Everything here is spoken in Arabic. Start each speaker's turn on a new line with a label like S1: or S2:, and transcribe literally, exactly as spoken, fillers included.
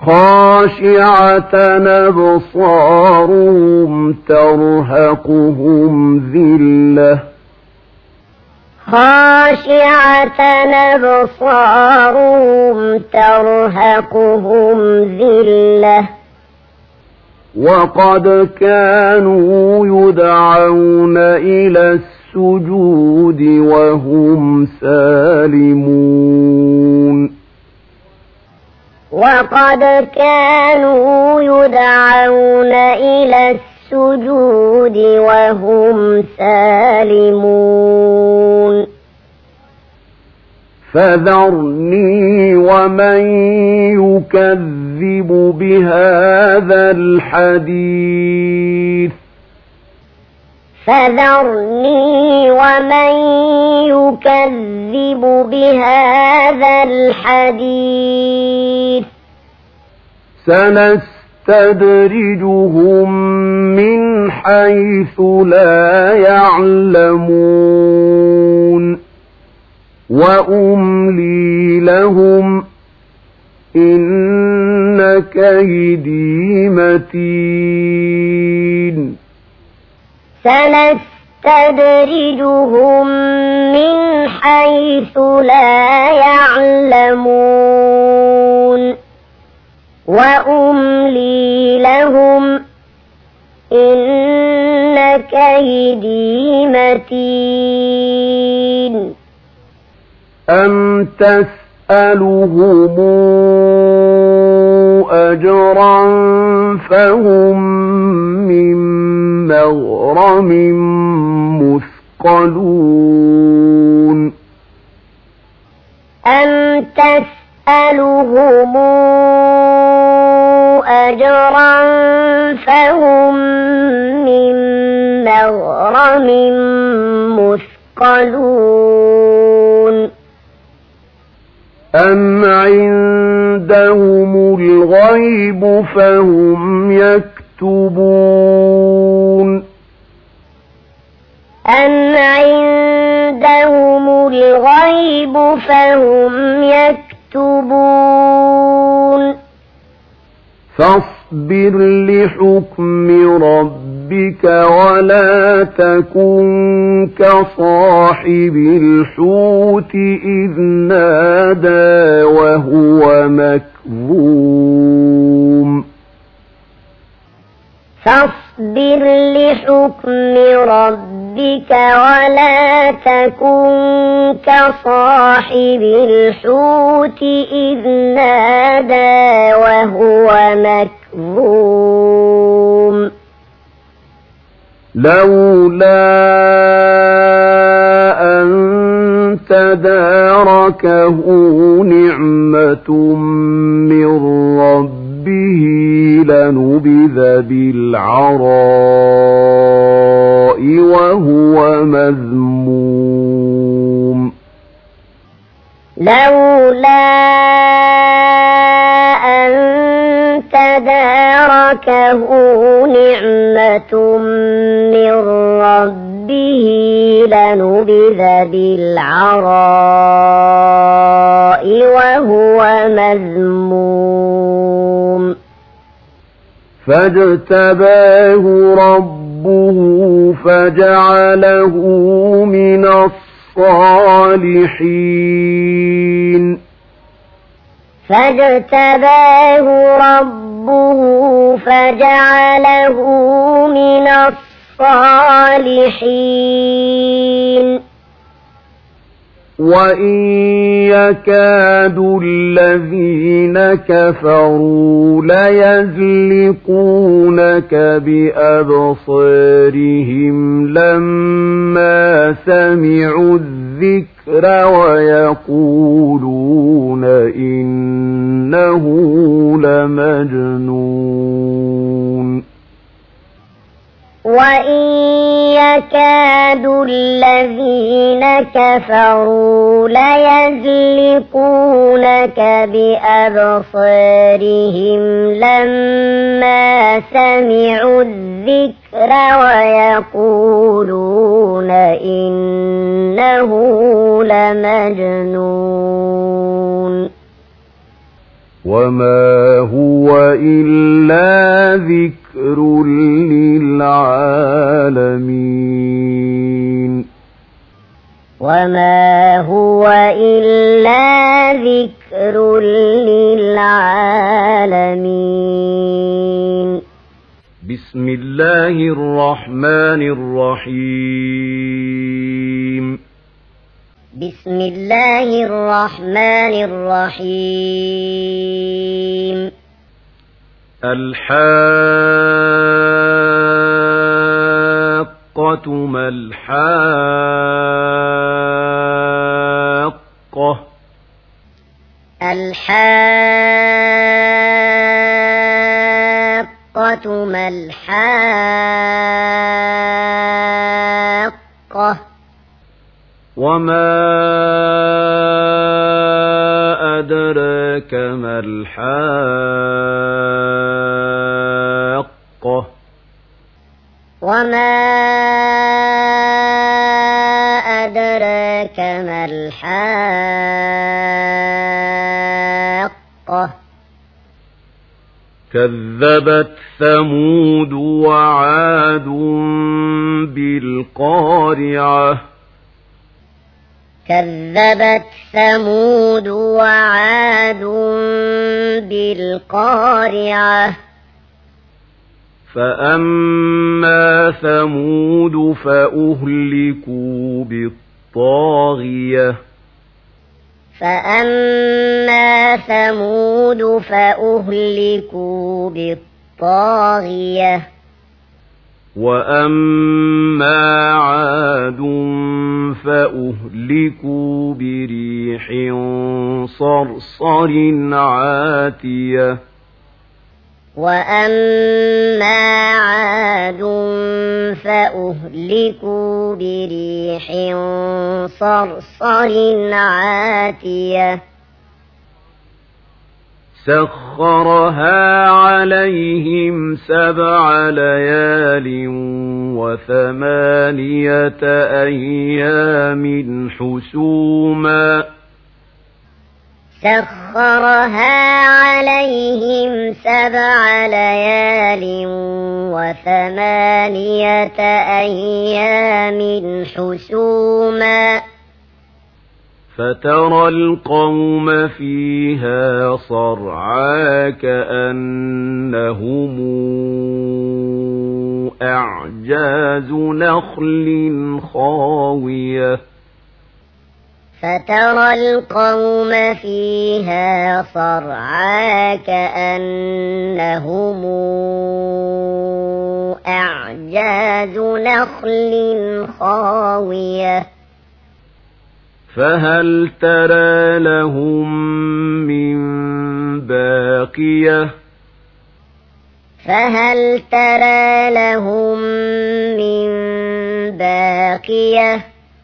S1: خاشعة أبصارهم ترهقهم ذلة
S2: خاشعة أبصارهم ترهقهم ذلة
S1: وقد كانوا يدعون إلى السجود وهم سالمون
S2: وقد كانوا يدعون إلى السجود وهم سالمون
S1: فذرني ومن يكذب بهذا الحديث
S2: فذرني ومن يكذب بهذا الحديث
S1: سنستدرجهم من حيث لا يعلمون وأملي لهم إن كيدي متين
S2: سنستدرجهم من حيث لا يعلمون وأملي لهم إن كيدي متين
S1: أم تسألهم أجرا فهم من مغرم مثقلون
S2: أم تسألهم أجرا فهم من مغرم مثقلون
S1: أم عندهم الغيب فهم يكتبون
S2: أم عندهم الغيب فهم يكتبون
S1: فاصبر لحكم ربك ولا تكن كصاحب الحوت إذ نادى وهو مكظوم
S2: فاصبر لحكم ربك ولا تكن كصاحب الحوت إذ نادى وهو مكظوم
S1: لولا أن تداركه نعمة من ربه لنبذ بالعراء وهو مذموم
S2: لولا أن تداركه نعمة من ربه لنبذ بالعراء وهو مذموم
S1: فاجتباه ربه فجعله من الصالحين
S2: فاجتباه ربه فجعله من الصالحين
S1: وإن يكاد الذين كفروا ليزلقونك بأبصارهم لما سمعوا الذكر ويقولون إنه لمجنون
S2: وإن يكاد الذين كفروا ليزلقونك بأبصارهم لما سمعوا الذكر ويقولون إنه لمجنون
S1: وما هو إلا ذكر للعالمين
S2: وما هو إلا ذكر للعالمين
S1: بسم الله الرحمن الرحيم
S2: بسم الله الرحمن الرحيم
S1: الحاقة ما الحاقة
S2: الحاقة ما الحاقة
S1: وما أدراك ما الحاقة
S2: وما أدراك ما الحاقة
S1: كذبت ثمود وعاد بالقارعة
S2: كذبت ثمود وعاد بالقارعة
S1: فأما ثمود فأهلكوا بالطاغية
S2: فأما ثمود فأهلكوا بالطاغية
S1: وأما عاد فأهلكوا بريح صرصر عاتية
S2: وأما عاد فأهلكوا بريح صرصر عاتية
S1: سخرها عليهم سبع ليال وثمانية أيام حسوما
S2: سخرها عليهم سبع ليال وثمانية أيام حسوما
S1: فترى القوم فيها صرعى كأنهم أعجاز نخل خاوية
S2: فترى القوم فيها صرعى كأنهم أعجاز نخل خاوية
S1: فهل ترى لهم من باقية
S2: فهل ترى لهم من باقية